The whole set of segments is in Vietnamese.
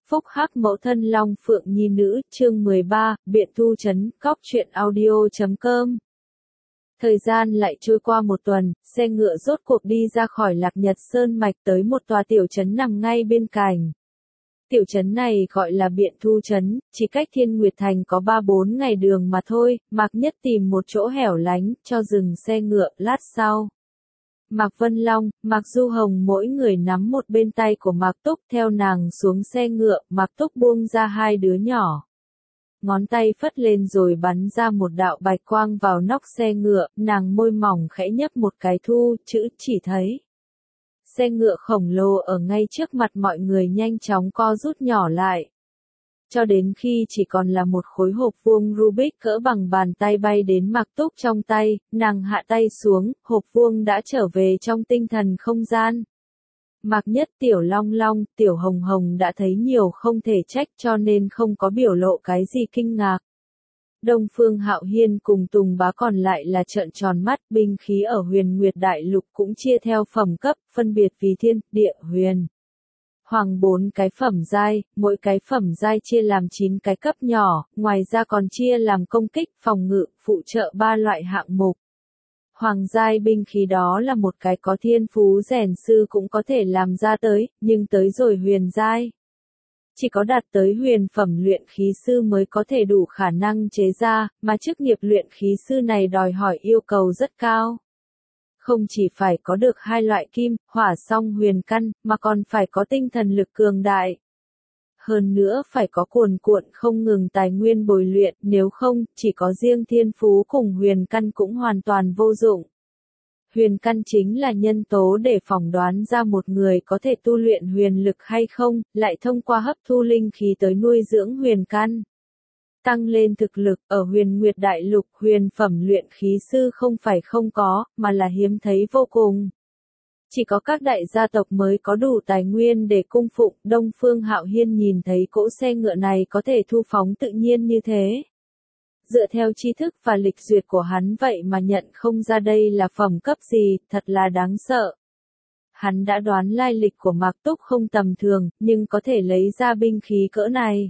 Phúc hắc mẫu thân long phượng nhi nữ, chương 13, biện thu trấn, cóc truyện audio.com. Thời gian lại trôi qua một tuần, xe ngựa rốt cuộc đi ra khỏi Lạc Nhật Sơn Mạch tới một tòa tiểu trấn nằm ngay bên cạnh. Tiểu trấn này gọi là Biện Thu trấn, chỉ cách Thiên Nguyệt Thành có 3-4 ngày đường mà thôi. Mạc Nhất tìm một chỗ hẻo lánh, cho dừng xe ngựa. Lát sau, Mạc Vân Long, Mạc Du Hồng mỗi người nắm một bên tay của Mạc Túc, theo nàng xuống xe ngựa. Mạc Túc buông ra hai đứa nhỏ, ngón tay phất lên rồi bắn ra một đạo bạch quang vào nóc xe ngựa. Nàng môi mỏng khẽ nhấp một cái thu chữ, chỉ thấy xe ngựa khổng lồ ở ngay trước mặt mọi người nhanh chóng co rút nhỏ lại, cho đến khi chỉ còn là một khối hộp vuông Rubik cỡ bằng bàn tay bay đến Mạc Túc trong tay. Nàng hạ tay xuống, hộp vuông đã trở về trong tinh thần không gian. Mạc Nhất, Tiểu Long Long, Tiểu Hồng Hồng đã thấy nhiều không thể trách, cho nên không có biểu lộ cái gì kinh ngạc. Đông Phương Hạo Hiên cùng Tùng Bá còn lại là trợn tròn mắt. Binh khí ở Huyền Nguyệt Đại Lục cũng chia theo phẩm cấp, phân biệt vì thiên, địa, huyền, hoàng 4 cái phẩm giai, mỗi cái phẩm giai chia làm 9 cái cấp nhỏ, ngoài ra còn chia làm công kích, phòng ngự, phụ trợ 3 loại hạng mục. Hoàng giai binh khí đó là một cái có thiên phú rèn sư cũng có thể làm ra tới, nhưng tới rồi huyền giai, chỉ có đạt tới huyền phẩm luyện khí sư mới có thể đủ khả năng chế ra, mà chức nghiệp luyện khí sư này đòi hỏi yêu cầu rất cao. Không chỉ phải có được hai loại kim, hỏa song huyền căn, mà còn phải có tinh thần lực cường đại. Hơn nữa phải có cuồn cuộn không ngừng tài nguyên bồi luyện, nếu không, chỉ có riêng thiên phú cùng huyền căn cũng hoàn toàn vô dụng. Huyền căn chính là nhân tố để phỏng đoán ra một người có thể tu luyện huyền lực hay không, lại thông qua hấp thu linh khí tới nuôi dưỡng huyền căn, tăng lên thực lực. Ở Huyền Nguyệt Đại Lục, huyền phẩm luyện khí sư không phải không có, mà là hiếm thấy vô cùng. Chỉ có các đại gia tộc mới có đủ tài nguyên để cung phụng. Đông Phương Hạo Hiên nhìn thấy cỗ xe ngựa này có thể thu phóng tự nhiên như thế, dựa theo tri thức và lịch duyệt của hắn vậy mà nhận không ra đây là phẩm cấp gì, thật là đáng sợ. Hắn đã đoán lai lịch của Mạc Túc không tầm thường, nhưng có thể lấy ra binh khí cỡ này,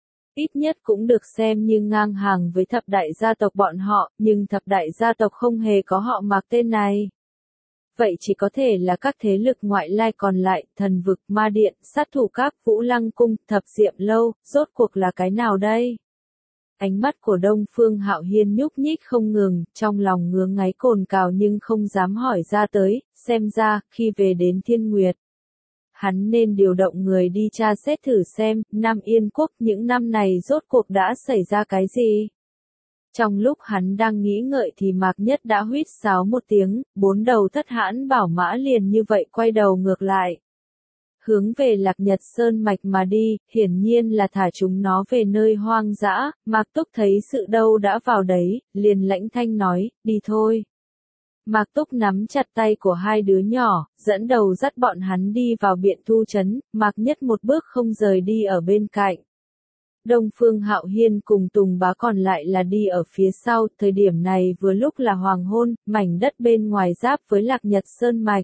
ít nhất cũng được xem như ngang hàng với thập đại gia tộc bọn họ, nhưng thập đại gia tộc không hề có họ Mạc tên này. Vậy chỉ có thể là các thế lực ngoại lai còn lại, Thần Vực, Ma Điện, Sát Thủ Các, Vũ Lăng Cung, Thập Diệm Lâu, rốt cuộc là cái nào đây? Ánh mắt của Đông Phương Hạo Hiên nhúc nhích không ngừng, trong lòng ngứa ngáy cồn cào nhưng không dám hỏi ra tới. Xem ra, khi về đến Thiên Nguyệt, hắn nên điều động người đi tra xét thử xem, Nam Yên Quốc những năm này rốt cuộc đã xảy ra cái gì. Trong lúc hắn đang nghĩ ngợi thì Mạc Nhất đã huýt sáo một tiếng, 4 đầu thất hãn bảo mã liền như vậy quay đầu ngược lại, hướng về Lạc Nhật Sơn Mạch mà đi, hiển nhiên là thả chúng nó về nơi hoang dã. Mạc Túc thấy sự đâu đã vào đấy, liền lãnh thanh nói, đi thôi. Mạc Túc nắm chặt tay của hai đứa nhỏ, dẫn đầu dắt bọn hắn đi vào Biện Thu trấn. Mạc Nhất một bước không rời đi ở bên cạnh. Đông Phương Hạo Hiên cùng Tùng Bá còn lại là đi ở phía sau. Thời điểm này vừa lúc là hoàng hôn, mảnh đất bên ngoài giáp với Lạc Nhật Sơn Mạch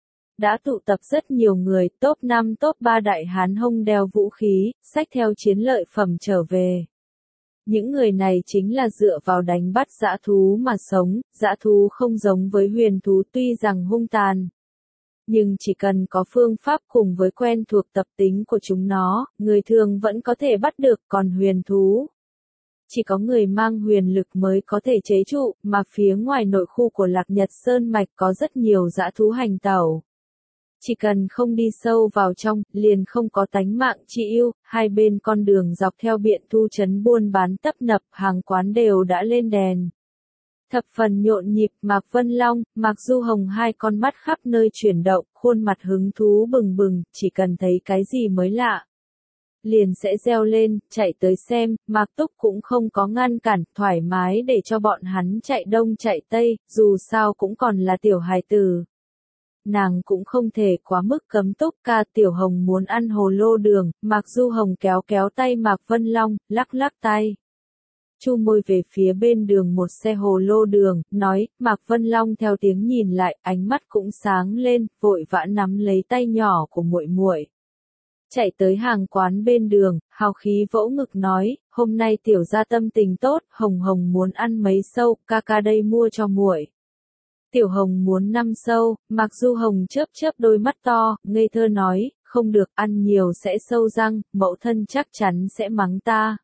đã tụ tập rất nhiều người, top 5 top 3 đại hán hông đeo vũ khí, xách theo chiến lợi phẩm trở về. Những người này chính là dựa vào đánh bắt dã thú mà sống. Dã thú không giống với huyền thú, tuy rằng hung tàn, nhưng chỉ cần có phương pháp cùng với quen thuộc tập tính của chúng nó, người thường vẫn có thể bắt được. Còn huyền thú, chỉ có người mang huyền lực mới có thể chế trụ, mà phía ngoài nội khu của Lạc Nhật Sơn Mạch có rất nhiều dã thú hành tẩu. Chỉ cần không đi sâu vào trong, liền không có tánh mạng chi ưu. Hai bên con đường dọc theo Biện Thu trấn buôn bán tấp nập, hàng quán đều đã lên đèn, thập phần nhộn nhịp. Mạc Vân Long, Mạc Du Hồng hai con mắt khắp nơi chuyển động, khuôn mặt hứng thú bừng bừng, chỉ cần thấy cái gì mới lạ, liền sẽ reo lên, chạy tới xem. Mạc Túc cũng không có ngăn cản, thoải mái để cho bọn hắn chạy đông chạy tây, dù sao cũng còn là tiểu hài tử. Nàng cũng không thể quá mức cấm túc ca. Tiểu Hồng muốn ăn hồ lô đường, Mạc Du Hồng kéo kéo tay Mạc Vân Long, lắc lắc tay, chu môi về phía bên đường một xe hồ lô đường, nói. Mạc Vân Long theo tiếng nhìn lại, ánh mắt cũng sáng lên, vội vã nắm lấy tay nhỏ của muội muội. chạy tới hàng quán bên đường, hào khí vỗ ngực nói, hôm nay tiểu gia tâm tình tốt, Hồng Hồng muốn ăn mấy sâu, ca ca đây mua cho muội. Tiểu Hồng muốn 5 sâu, Mạc Du Hồng chớp chớp đôi mắt to, ngây thơ nói, không được, ăn nhiều sẽ sâu răng, mẫu thân chắc chắn sẽ mắng ta.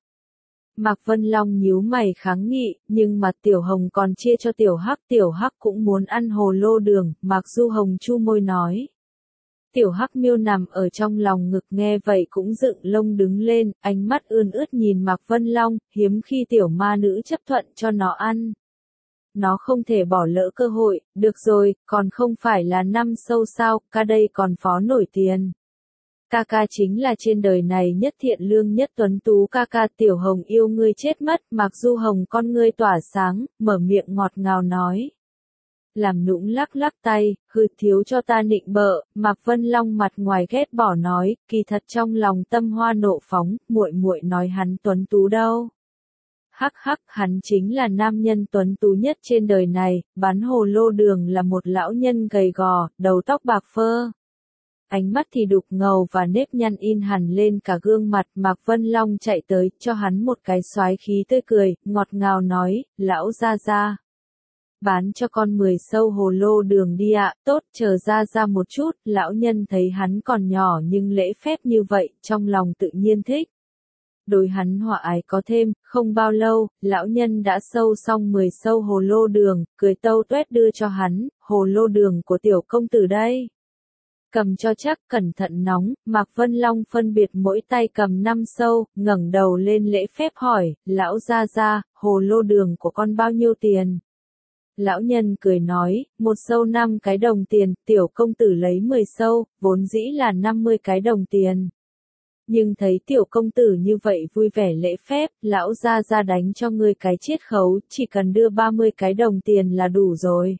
Mạc Vân Long nhíu mày kháng nghị, nhưng mà Tiểu Hồng còn chia cho Tiểu Hắc cũng muốn ăn hồ lô đường, Mạc Du Hồng chu môi nói. Tiểu Hắc Miêu nằm ở trong lòng ngực nghe vậy cũng dựng lông đứng lên, ánh mắt ươn ướt nhìn Mạc Vân Long, hiếm khi tiểu ma nữ chấp thuận cho nó ăn. Nó không thể bỏ lỡ cơ hội, được rồi, còn không phải là 5 sâu sao, ca đây còn phó nổi tiền. Ca ca chính là trên đời này nhất thiện lương nhất tuấn tú, ca ca Tiểu Hồng yêu ngươi chết mất, Mạc Du Hồng con ngươi tỏa sáng, mở miệng ngọt ngào nói. Làm nũng lắc lắc tay, hừ thiếu cho ta nịnh bợ, Mạc Vân Long mặt ngoài ghét bỏ nói, kỳ thật trong lòng tâm hoa nộ phóng, muội muội nói hắn tuấn tú đâu. Hắc hắc, hắn chính là nam nhân tuấn tú nhất trên đời này, bán hồ lô đường là một lão nhân gầy gò, đầu tóc bạc phơ. Ánh mắt thì đục ngầu và nếp nhăn in hẳn lên cả gương mặt, Mạc Vân Long chạy tới, cho hắn một cái xoái khí tươi cười, ngọt ngào nói, lão gia gia. Bán cho con 10 sâu hồ lô đường đi ạ, tốt, chờ ra một chút, lão nhân thấy hắn còn nhỏ nhưng lễ phép như vậy, trong lòng tự nhiên thích. Đối hắn hòa ái có thêm, không bao lâu, lão nhân đã sâu xong 10 sâu hồ lô đường, cười tâu tuét đưa cho hắn, hồ lô đường của tiểu công tử đây. Cầm cho chắc, cẩn thận nóng, Mạc Vân Long phân biệt mỗi tay cầm 5 sâu, ngẩng đầu lên lễ phép hỏi, lão gia gia, hồ lô đường của con bao nhiêu tiền? Lão nhân cười nói, 1 sâu 5 cái đồng tiền, tiểu công tử lấy 10 sâu, vốn dĩ là 50 cái đồng tiền. Nhưng thấy tiểu công tử như vậy vui vẻ lễ phép, lão gia gia đánh cho ngươi cái chiết khấu, chỉ cần đưa 30 cái đồng tiền là đủ rồi.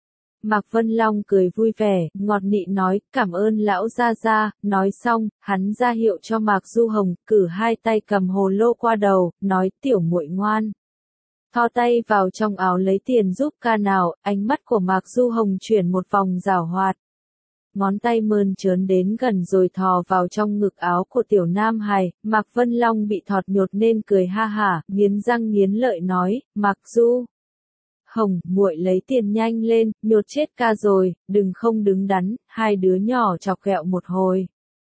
Mạc Vân Long cười vui vẻ, ngọt nị nói, cảm ơn lão gia gia, nói xong, hắn ra hiệu cho Mạc Du Hồng, cử hai tay cầm hồ lô qua đầu, nói, tiểu muội ngoan. Thò tay vào trong áo lấy tiền giúp ca nào, ánh mắt của Mạc Du Hồng chuyển một vòng giảo hoạt. Ngón tay mơn trớn đến gần rồi thò vào trong ngực áo của tiểu nam hài, Mạc Vân Long bị thọt nhột nên cười ha hả, nghiến răng nghiến lợi nói, Mạc Du Hồng, muội lấy tiền nhanh lên, nhột chết ca rồi, đừng không đứng đắn, hai đứa nhỏ chọc ghẹo một hồi.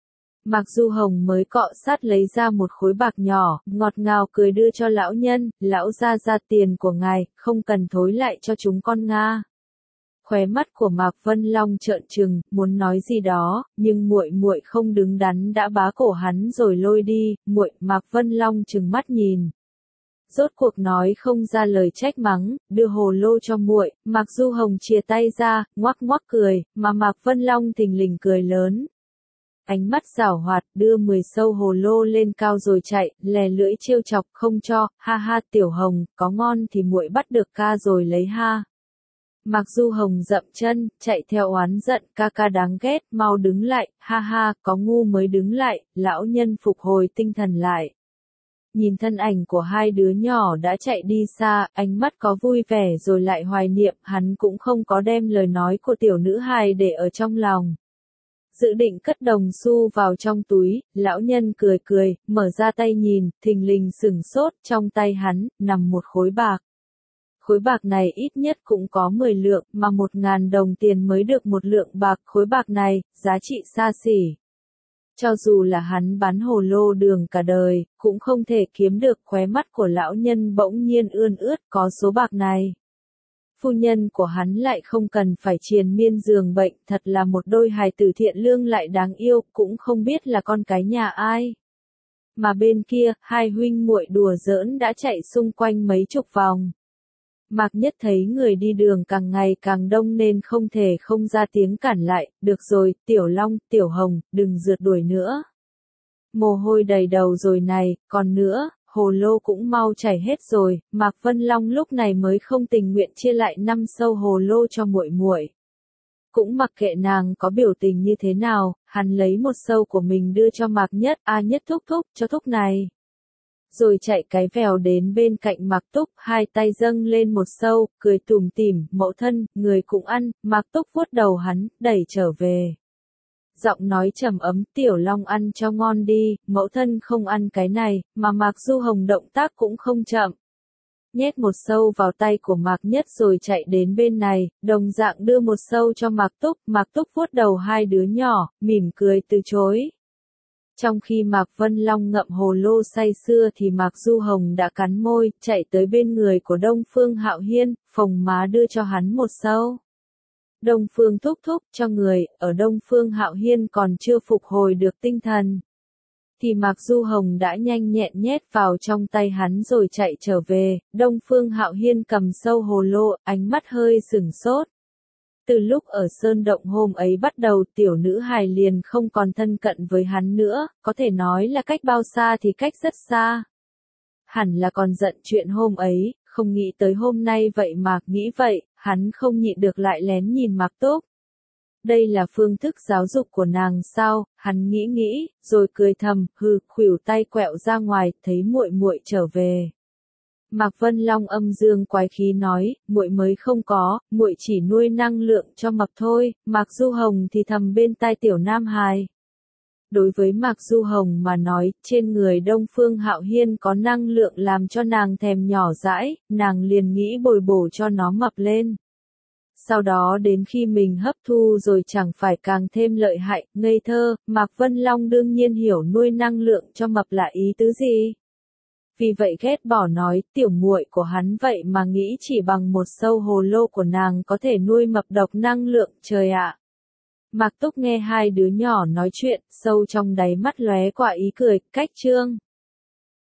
Mạc Du Hồng mới cọ sát lấy ra một khối bạc nhỏ, ngọt ngào cười đưa cho lão nhân, lão gia gia tiền của ngài, không cần thối lại cho chúng con nga. Khóe mắt của Mạc Vân Long trợn trừng, muốn nói gì đó, nhưng muội muội không đứng đắn đã bá cổ hắn rồi lôi đi, Mạc Vân Long trừng mắt nhìn. Rốt cuộc nói không ra lời trách mắng, đưa hồ lô cho muội, Mạc Du Hồng chìa tay ra, ngoắc ngoắc cười, mà Mạc Vân Long thình lình cười lớn. Ánh mắt giảo hoạt, đưa 10 sâu hồ lô lên cao rồi chạy, lè lưỡi trêu chọc, không cho, ha ha tiểu Hồng, có ngon thì muội bắt được ca rồi lấy ha. Mạc Du Hồng dậm chân, chạy theo oán giận, ca ca đáng ghét, mau đứng lại, ha ha, có ngu mới đứng lại, lão nhân phục hồi tinh thần lại. Nhìn thân ảnh của hai đứa nhỏ đã chạy đi xa, ánh mắt có vui vẻ rồi lại hoài niệm, hắn cũng không có đem lời nói của tiểu nữ hài để ở trong lòng. Dự định cất đồng xu vào trong túi, lão nhân cười cười, mở ra tay nhìn, thình lình sửng sốt, trong tay hắn, nằm một khối bạc. Khối bạc này ít nhất cũng có 10 lượng, mà 1.000 đồng tiền mới được một lượng bạc, khối bạc này, giá trị xa xỉ. Cho dù là hắn bán hồ lô đường cả đời, cũng không thể kiếm được, khóe mắt của lão nhân bỗng nhiên ươn ướt, có số bạc này. Phu nhân của hắn lại không cần phải triền miên giường bệnh, thật là một đôi hài tử thiện lương lại đáng yêu, cũng không biết là con cái nhà ai. Mà bên kia, hai huynh muội đùa giỡn đã chạy xung quanh mấy chục vòng. Mạc Nhất thấy người đi đường càng ngày càng đông nên không thể không ra tiếng cản lại, được rồi, Tiểu Long, Tiểu Hồng, đừng rượt đuổi nữa. Mồ hôi đầy đầu rồi này, còn nữa, hồ lô cũng mau chảy hết rồi, Mạc Vân Long lúc này mới không tình nguyện chia lại 5 sâu hồ lô cho muội muội. Cũng mặc kệ nàng có biểu tình như thế nào, hắn lấy một sâu của mình đưa cho Mạc Nhất, Nhất thúc thúc, cho thúc này. Rồi chạy cái vèo đến bên cạnh Mạc Túc, hai tay dâng lên một sâu, cười tủm tỉm, mẫu thân, người cũng ăn, Mạc Túc vuốt đầu hắn, đẩy trở về. giọng nói trầm ấm, Tiểu Long ăn cho ngon đi, mẫu thân không ăn cái này, mà Mạc Du Hồng động tác cũng không chậm. Nhét một sâu vào tay của Mạc Nhất rồi chạy đến bên này, đồng dạng đưa một sâu cho Mạc Túc vuốt đầu hai đứa nhỏ, mỉm cười từ chối. Trong khi Mạc Vân Long ngậm hồ lô say sưa thì Mạc Du Hồng đã cắn môi, chạy tới bên người của Đông Phương Hạo Hiên, phồng má đưa cho hắn một sâu. Đông Phương thúc thúc cho người, ở Đông Phương Hạo Hiên còn chưa phục hồi được tinh thần. Thì Mạc Du Hồng đã nhanh nhẹn nhét vào trong tay hắn rồi chạy trở về, Đông Phương Hạo Hiên cầm sâu hồ lô, ánh mắt hơi sửng sốt. Từ lúc ở Sơn Động hôm ấy bắt đầu tiểu nữ hài liền không còn thân cận với hắn nữa, có thể nói là cách bao xa thì cách rất xa. Hẳn là còn giận chuyện hôm ấy, không nghĩ tới hôm nay vậy mà nghĩ vậy, hắn không nhịn được lại lén nhìn Mạc Túc. Đây là phương thức giáo dục của nàng sao, hắn nghĩ, rồi cười thầm, khuỷu tay quẹo ra ngoài, thấy muội muội trở về. Mạc Vân Long âm dương quái khí nói, muội mới không có, muội chỉ nuôi năng lượng cho mập thôi, Mạc Du Hồng thì thầm bên tai tiểu nam hài. Đối với Mạc Du Hồng mà nói, trên người Đông Phương Hạo Hiên có năng lượng làm cho nàng thèm nhỏ dãi, nàng liền nghĩ bồi bổ cho nó mập lên. Sau đó đến khi mình hấp thu rồi chẳng phải càng thêm lợi hại, ngây thơ, Mạc Vân Long đương nhiên hiểu nuôi năng lượng cho mập là ý tứ gì. Vì vậy ghét bỏ nói, tiểu muội của hắn vậy mà nghĩ chỉ bằng một sâu hồ lô của nàng có thể nuôi mập độc năng lượng, trời ạ. Mạc Túc nghe hai đứa nhỏ nói chuyện, sâu trong đáy mắt lóe qua ý cười, cách trương.